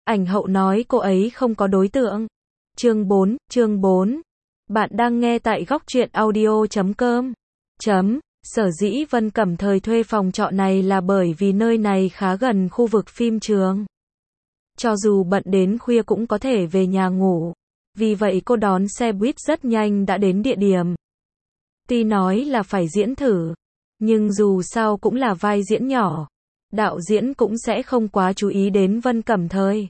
Ảnh hậu nói cô ấy không có đối tượng. Chương 4. Bạn đang nghe tại góc truyện audio.com. Sở dĩ Vân Cẩm Thời thuê phòng trọ này là bởi vì nơi này khá gần khu vực phim trường. Cho dù bận đến khuya cũng có thể về nhà ngủ. Vì vậy cô đón xe buýt rất nhanh đã đến địa điểm. Tuy nói là phải diễn thử, nhưng dù sao cũng là vai diễn nhỏ. Đạo diễn cũng sẽ không quá chú ý đến Vân Cẩm Thời.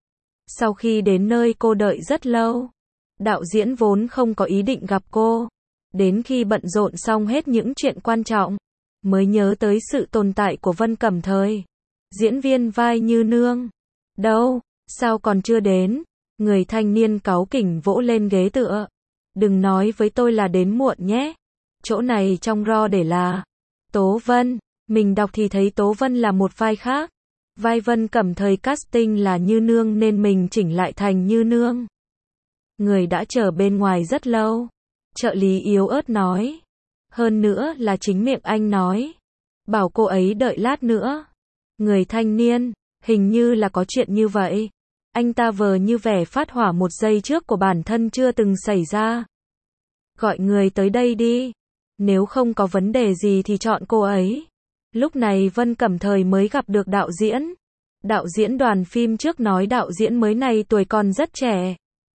Sau khi đến nơi cô đợi rất lâu. Đạo diễn vốn không có ý định gặp cô. Đến khi bận rộn xong hết những chuyện quan trọng, mới nhớ tới sự tồn tại của Vân Cẩm Thời. Diễn viên vai Như Nương. Đâu, sao còn chưa đến? Người thanh niên cáu kỉnh vỗ lên ghế tựa. Đừng nói với tôi là đến muộn nhé. Chỗ này trong ro để là Tố Vân. Mình đọc thì thấy Tố Vân là một vai khác. Vai Vân Cẩm Thời casting là Như Nương nên mình chỉnh lại thành Như Nương. Người đã chờ bên ngoài rất lâu. Trợ lý yếu ớt nói. Hơn nữa là chính miệng anh nói. Bảo cô ấy đợi lát nữa. Người thanh niên, hình như là có chuyện như vậy. Anh ta vờ như vẻ phát hỏa một giây trước của bản thân chưa từng xảy ra. Gọi người tới đây đi. Nếu không có vấn đề gì thì chọn cô ấy. Lúc này Vân Cẩm Thời mới gặp được đạo diễn. Đạo diễn đoàn phim trước nói đạo diễn mới này tuổi còn rất trẻ.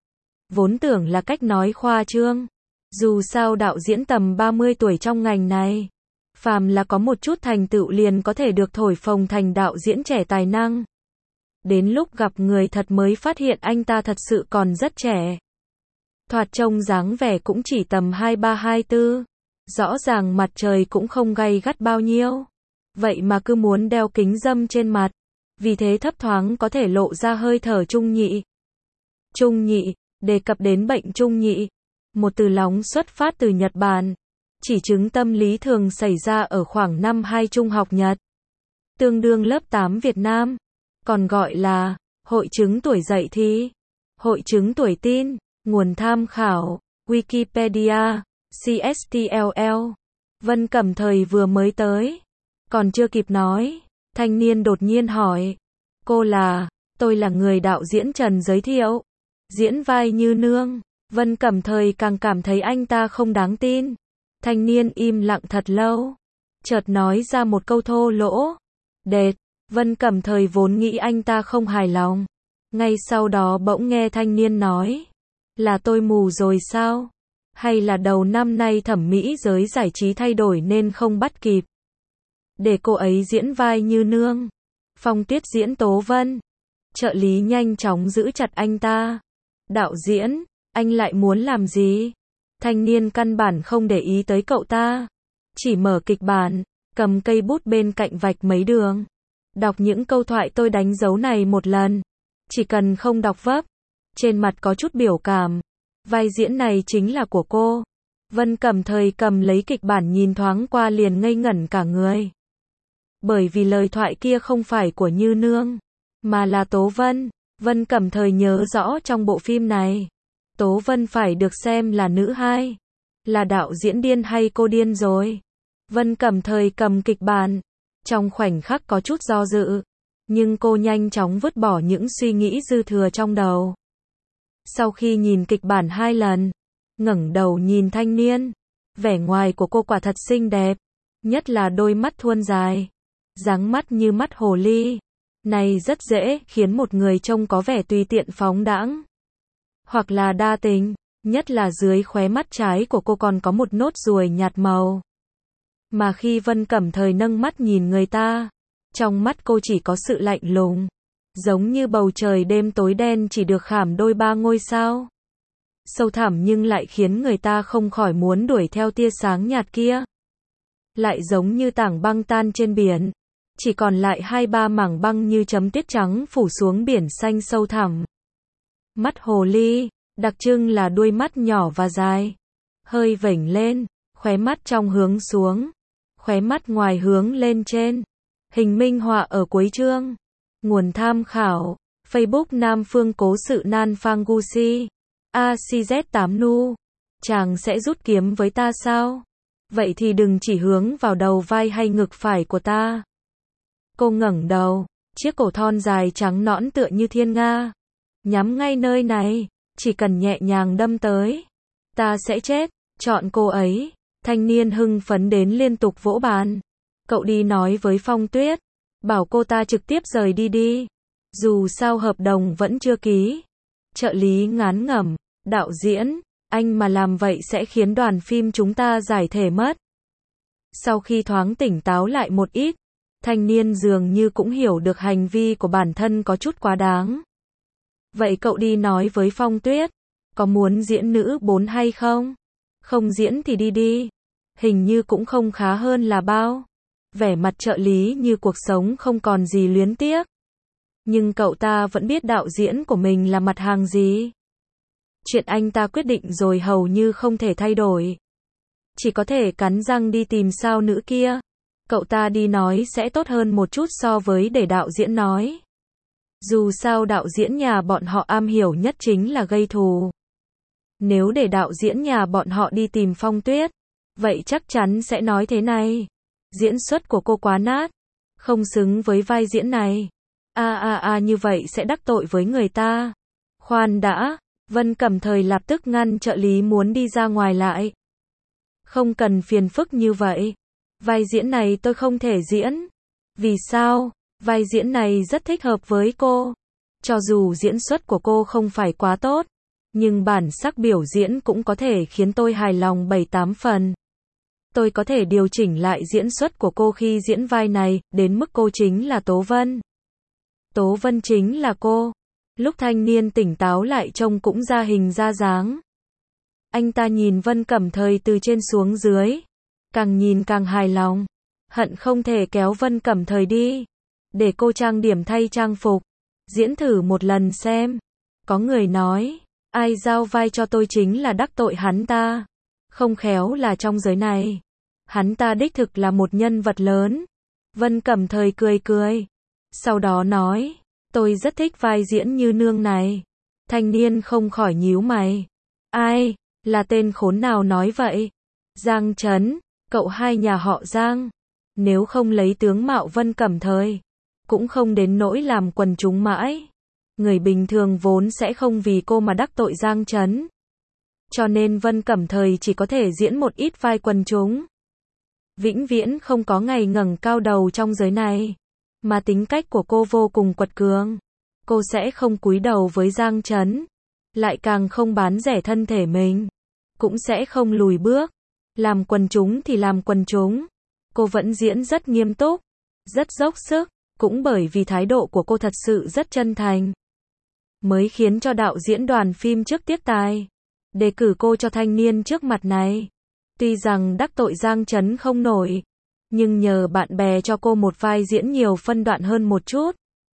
Vốn tưởng là cách nói khoa trương. Dù sao đạo diễn tầm 30 tuổi trong ngành này. Phàm là có một chút thành tựu liền có thể được thổi phồng thành đạo diễn trẻ tài năng. Đến lúc gặp người thật mới phát hiện anh ta thật sự còn rất trẻ. Thoạt trông dáng vẻ cũng chỉ tầm 23-24. Rõ ràng mặt trời cũng không gay gắt bao nhiêu. Vậy mà cứ muốn đeo kính râm trên mặt. Vì thế thấp thoáng có thể lộ ra hơi thở trung nhị. Trung nhị, đề cập đến bệnh trung nhị. Một từ lóng xuất phát từ Nhật Bản. Chỉ chứng tâm lý thường xảy ra ở khoảng năm 2 trung học Nhật. Tương đương lớp 8 Việt Nam. Còn gọi là hội chứng tuổi dậy thì. Hội chứng tuổi teen. Nguồn tham khảo Wikipedia, CSTLL. Vân Cẩm Thời vừa mới tới. Còn chưa kịp nói, thanh niên đột nhiên hỏi. Tôi là người đạo diễn Trần giới thiệu. Diễn vai Như Nương. Vân Cẩm Thời càng cảm thấy anh ta không đáng tin. Thanh niên im lặng thật lâu. Chợt nói ra một câu thô lỗ. Đệt. Vân Cẩm Thời vốn nghĩ anh ta không hài lòng. Ngay sau đó bỗng nghe thanh niên nói. Là tôi mù rồi sao? Hay là đầu năm nay thẩm mỹ giới giải trí thay đổi nên không bắt kịp? Để cô ấy diễn vai Như Nương. Phong Tuyết diễn Tố Vân. Trợ lý nhanh chóng giữ chặt anh ta. Đạo diễn, anh lại muốn làm gì? Thanh niên căn bản không để ý tới cậu ta. Chỉ mở kịch bản, cầm cây bút bên cạnh vạch mấy đường. Đọc những câu thoại tôi đánh dấu này một lần. Chỉ cần không đọc vấp. Trên mặt có chút biểu cảm. Vai diễn này chính là của cô. Vân Cẩm Thời cầm lấy kịch bản nhìn thoáng qua liền ngây ngẩn cả người. Bởi vì lời thoại kia không phải của Như Nương, mà là Tố Vân. Vân Cẩm Thời nhớ rõ trong bộ phim này, Tố Vân phải được xem là nữ hai. Là đạo diễn điên hay cô điên rồi? Vân Cẩm Thời cầm kịch bản. Trong khoảnh khắc có chút do dự. Nhưng cô nhanh chóng vứt bỏ những suy nghĩ dư thừa trong đầu. Sau khi nhìn kịch bản 2 lần, ngẩng đầu nhìn thanh niên. Vẻ ngoài của cô quả thật xinh đẹp. Nhất là đôi mắt thuôn dài. Dáng mắt như mắt hồ ly. Này rất dễ khiến một người trông có vẻ tùy tiện phóng đãng. Hoặc là đa tình. Nhất là dưới khóe mắt trái của cô còn có một nốt ruồi nhạt màu. Mà khi Vân Cẩm Thời nâng mắt nhìn người ta, trong mắt cô chỉ có sự lạnh lùng. Giống như bầu trời đêm tối đen chỉ được khảm đôi 3 ngôi sao. Sâu thẳm nhưng lại khiến người ta không khỏi muốn đuổi theo tia sáng nhạt kia. Lại giống như tảng băng tan trên biển. Chỉ còn lại 2-3 mảng băng như chấm tuyết trắng phủ xuống biển xanh sâu thẳm. Mắt hồ ly, đặc trưng là đuôi mắt nhỏ và dài. Hơi vểnh lên, khóe mắt trong hướng xuống. Khóe mắt ngoài hướng lên trên. Hình minh họa ở cuối chương. Nguồn tham khảo Facebook Nam Phương Cố Sự Nan Phang Gusi. ACZ8 Nu. Chàng sẽ rút kiếm với ta sao? Vậy thì đừng chỉ hướng vào đầu vai hay ngực phải của ta. Cô ngẩng đầu, Chiếc cổ thon dài trắng nõn tựa như thiên nga. Nhắm ngay nơi này, chỉ cần nhẹ nhàng đâm tới. Ta sẽ chết, chọn cô ấy. Thanh niên hưng phấn đến liên tục vỗ bàn. Cậu đi nói với Phong Tuyết, bảo cô ta trực tiếp rời đi đi. Dù sao hợp đồng vẫn chưa ký. Trợ lý ngán ngẩm, đạo diễn, anh mà làm vậy sẽ khiến đoàn phim chúng ta giải thể mất. Sau khi thoáng tỉnh táo lại một ít, thanh niên dường như cũng hiểu được hành vi của bản thân có chút quá đáng. Vậy cậu đi nói với Phong Tuyết, có muốn diễn nữ 4 hay không? Không diễn thì đi đi. Hình như cũng không khá hơn là bao. Vẻ mặt trợ lý như cuộc sống không còn gì luyến tiếc. Nhưng cậu ta vẫn biết đạo diễn của mình là mặt hàng gì. Chuyện anh ta quyết định rồi hầu như không thể thay đổi. Chỉ có thể cắn răng đi tìm sao nữ kia. Cậu ta đi nói sẽ tốt hơn một chút so với để đạo diễn nói. Dù sao đạo diễn nhà bọn họ am hiểu nhất chính là gây thù. Nếu để đạo diễn nhà bọn họ đi tìm Phong Tuyết, vậy chắc chắn sẽ nói thế này. Diễn xuất của cô quá nát, không xứng với vai diễn này. Như vậy sẽ đắc tội với người ta. Khoan đã, Vân Cẩm Thời lập tức ngăn trợ lý muốn đi ra ngoài lại. Không cần phiền phức như vậy. Vai diễn này tôi không thể diễn. Vì sao? Vai diễn này rất thích hợp với cô. Cho dù diễn xuất của cô không phải quá tốt, nhưng bản sắc biểu diễn cũng có thể khiến tôi hài lòng 7-8 phần. Tôi có thể điều chỉnh lại diễn xuất của cô khi diễn vai này, đến mức cô chính là Tố Vân. Tố Vân chính là cô. Lúc thanh niên tỉnh táo lại trông cũng ra hình ra dáng. Anh ta nhìn Vân Cẩm Thời từ trên xuống dưới. Càng nhìn càng hài lòng. Hận không thể kéo Vân Cẩm Thời đi. Để cô trang điểm thay trang phục. Diễn thử một lần xem. Có người nói, ai giao vai cho tôi chính là đắc tội hắn ta. Không khéo là trong giới này. Hắn ta đích thực là một nhân vật lớn. Vân Cẩm Thời cười cười. Sau đó nói, tôi rất thích vai diễn như nương này. Thanh niên không khỏi nhíu mày. Ai, là tên khốn nào nói vậy? Giang Trấn, cậu hai nhà họ Giang. Nếu không lấy tướng mạo Vân Cẩm Thời, cũng không đến nỗi làm quần chúng mãi. Người bình thường vốn sẽ không vì cô mà đắc tội Giang Trấn. Cho nên Vân Cẩm Thời chỉ có thể diễn một ít vai quần chúng. Vĩnh viễn không có ngày ngẩng cao đầu trong giới này. Mà tính cách của cô vô cùng quật cường. Cô sẽ không cúi đầu với Giang Trấn. Lại càng không bán rẻ thân thể mình. Cũng sẽ không lùi bước. Làm quần chúng thì làm quần chúng. Cô vẫn diễn rất nghiêm túc. Rất dốc sức. Cũng bởi vì thái độ của cô thật sự rất chân thành. Mới khiến cho đạo diễn đoàn phim trước tiếc tài. Đề cử cô cho thanh niên trước mặt này. Tuy rằng đắc tội Giang Trấn không nổi. Nhưng nhờ bạn bè cho cô một vai diễn nhiều phân đoạn hơn một chút.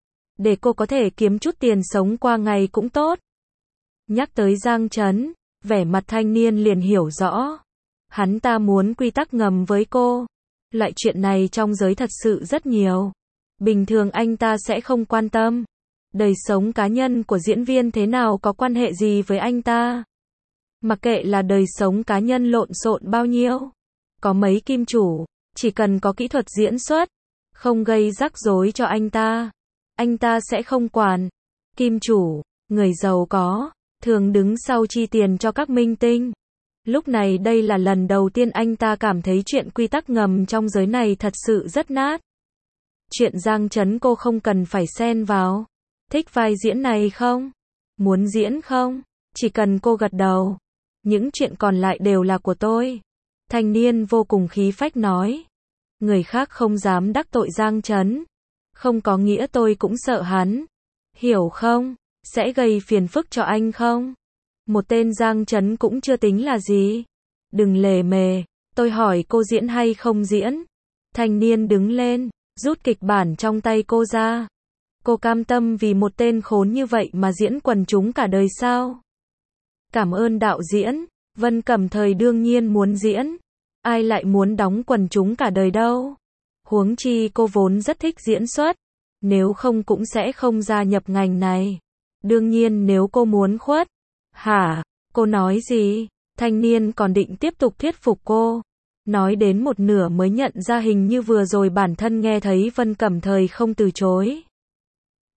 Để cô có thể kiếm chút tiền sống qua ngày cũng tốt. Nhắc tới Giang Trấn, vẻ mặt thanh niên liền hiểu rõ. Hắn ta muốn quy tắc ngầm với cô. Loại chuyện này trong giới thật sự rất nhiều. Bình thường anh ta sẽ không quan tâm. Đời sống cá nhân của diễn viên thế nào có quan hệ gì với anh ta. Mặc kệ là đời sống cá nhân lộn xộn bao nhiêu. Có mấy kim chủ, chỉ cần có kỹ thuật diễn xuất, không gây rắc rối cho anh ta sẽ không quản. Kim chủ, người giàu có, thường đứng sau chi tiền cho các minh tinh. Lúc này đây là lần đầu tiên anh ta cảm thấy chuyện quy tắc ngầm trong giới này thật sự rất nát. Chuyện Giang Trấn cô không cần phải xen vào. Thích vai diễn này không? Muốn diễn không? Chỉ cần cô gật đầu. Những chuyện còn lại đều là của tôi. Thanh niên vô cùng khí phách nói. Người khác không dám đắc tội Giang Trấn. Không có nghĩa tôi cũng sợ hắn. Hiểu không? Sẽ gây phiền phức cho anh không? Một tên Giang Trấn cũng chưa tính là gì. Đừng lề mề. Tôi hỏi cô diễn hay không diễn? Thanh niên đứng lên, rút kịch bản trong tay cô ra. Cô cam tâm vì một tên khốn như vậy mà diễn quần chúng cả đời sao? Cảm ơn đạo diễn. Vân Cẩm Thời đương nhiên muốn diễn. Ai lại muốn đóng quần chúng cả đời đâu? Huống chi cô vốn rất thích diễn xuất. Nếu không cũng sẽ không gia nhập ngành này. Đương nhiên nếu cô muốn khuất. Hả? Cô nói gì? Thanh niên còn định tiếp tục thuyết phục cô. Nói đến một nửa mới nhận ra hình như vừa rồi bản thân nghe thấy Vân Cẩm Thời không từ chối.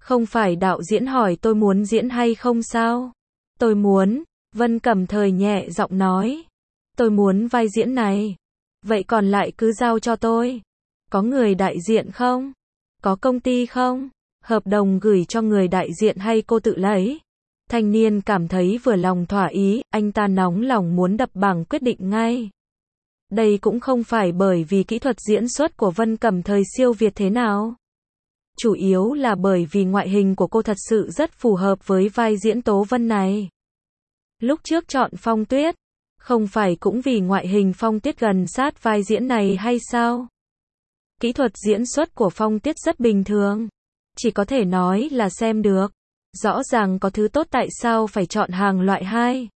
Không phải đạo diễn hỏi tôi muốn diễn hay không sao? Tôi muốn, Vân Cẩm Thời nhẹ giọng nói. Tôi muốn vai diễn này. Vậy còn lại cứ giao cho tôi. Có người đại diện không? Có công ty không? Hợp đồng gửi cho người đại diện hay cô tự lấy? Thanh niên cảm thấy vừa lòng thỏa ý, anh ta nóng lòng muốn đập bảng quyết định ngay. Đây cũng không phải bởi vì kỹ thuật diễn xuất của Vân Cẩm Thời siêu việt thế nào. Chủ yếu là bởi vì ngoại hình của cô thật sự rất phù hợp với vai diễn Tố Vân này. Lúc trước chọn Phong Tuyết, không phải cũng vì ngoại hình Phong Tuyết gần sát vai diễn này hay sao? Kỹ thuật diễn xuất của Phong Tuyết rất bình thường, chỉ có thể nói là xem được. Rõ ràng có thứ tốt tại sao phải chọn hàng loại 2.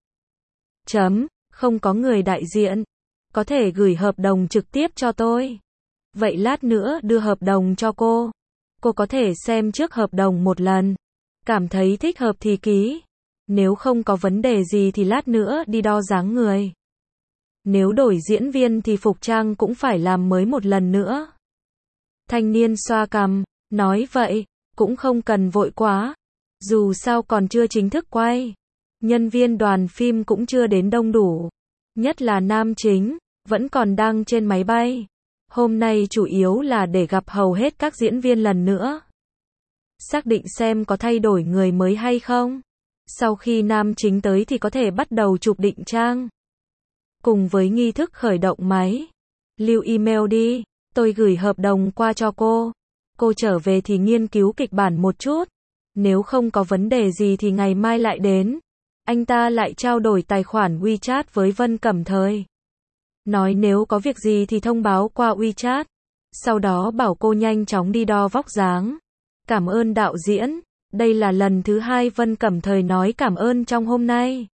Không có người đại diện. Có thể gửi hợp đồng trực tiếp cho tôi. Vậy lát nữa đưa hợp đồng cho cô. Cô có thể xem trước hợp đồng một lần. Cảm thấy thích hợp thì ký. Nếu không có vấn đề gì thì lát nữa đi đo dáng người. Nếu đổi diễn viên thì phục trang cũng phải làm mới một lần nữa. Thanh niên xoa cằm, nói vậy, cũng không cần vội quá. Dù sao còn chưa chính thức quay. Nhân viên đoàn phim cũng chưa đến đông đủ. Nhất là nam chính, vẫn còn đang trên máy bay. Hôm nay chủ yếu là để gặp hầu hết các diễn viên lần nữa. Xác định xem có thay đổi người mới hay không. Sau khi nam chính tới thì có thể bắt đầu chụp định trang. Cùng với nghi thức khởi động máy. Lưu email đi, tôi gửi hợp đồng qua cho cô. Cô trở về thì nghiên cứu kịch bản một chút. Nếu không có vấn đề gì thì ngày mai lại đến. Anh ta lại trao đổi tài khoản WeChat với Vân Cẩm Thời. Nói nếu có việc gì thì thông báo qua WeChat. Sau đó bảo cô nhanh chóng đi đo vóc dáng. Cảm ơn đạo diễn. Đây là lần thứ 2 Vân Cẩm Thời nói cảm ơn trong hôm nay.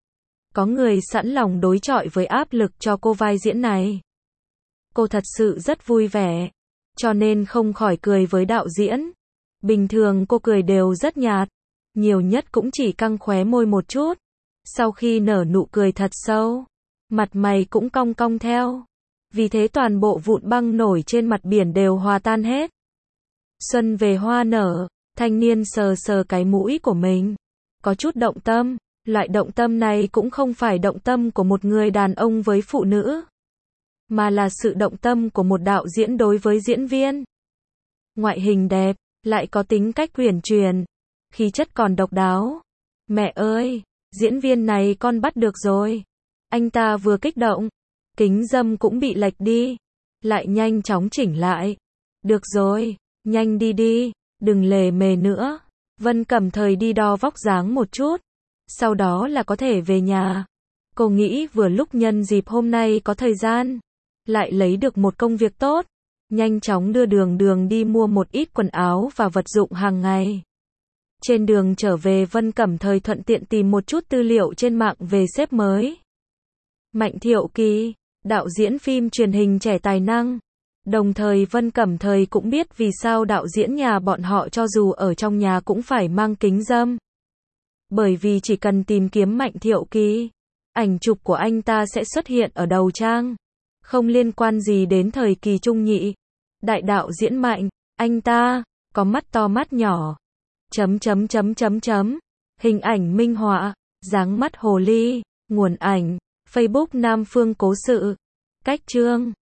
Có người sẵn lòng đối chọi với áp lực cho cô vai diễn này. Cô thật sự rất vui vẻ. Cho nên không khỏi cười với đạo diễn. Bình thường cô cười đều rất nhạt. Nhiều nhất cũng chỉ căng khóe môi một chút. Sau khi nở nụ cười thật sâu, mặt mày cũng cong cong theo. Vì thế toàn bộ vụn băng nổi trên mặt biển đều hòa tan hết. Xuân về hoa nở, thanh niên sờ sờ cái mũi của mình. Có chút động tâm. Loại động tâm này cũng không phải động tâm của một người đàn ông với phụ nữ. Mà là sự động tâm của một đạo diễn đối với diễn viên. Ngoại hình đẹp, lại có tính cách uyển chuyển. Khí chất còn độc đáo. Mẹ ơi, diễn viên này con bắt được rồi. Anh ta vừa kích động, kính râm cũng bị lệch đi. Lại nhanh chóng chỉnh lại. Được rồi, nhanh đi đi, đừng lề mề nữa. Vân Cẩm Thời đi đo vóc dáng một chút. Sau đó là có thể về nhà. Cô nghĩ vừa lúc nhân dịp hôm nay có thời gian. Lại lấy được một công việc tốt. Nhanh chóng đưa Đường đi mua một ít quần áo và vật dụng hàng ngày. Trên đường trở về Vân Cẩm Thời thuận tiện tìm một chút tư liệu trên mạng về sếp mới. Mạnh Thiệu Kỳ, đạo diễn phim truyền hình trẻ tài năng. Đồng thời Vân Cẩm Thời cũng biết vì sao đạo diễn nhà bọn họ cho dù ở trong nhà cũng phải mang kính râm. Bởi vì chỉ cần tìm kiếm Mạnh Thiệu Kỳ, ảnh chụp của anh ta sẽ xuất hiện ở đầu trang. Không liên quan gì đến thời kỳ trung nhị. Đại đạo diễn Mạnh, anh ta, có mắt to mắt nhỏ. Hình ảnh minh họa, dáng mắt hồ ly, nguồn ảnh, Facebook Nam Phương Cố Sự. Cách chương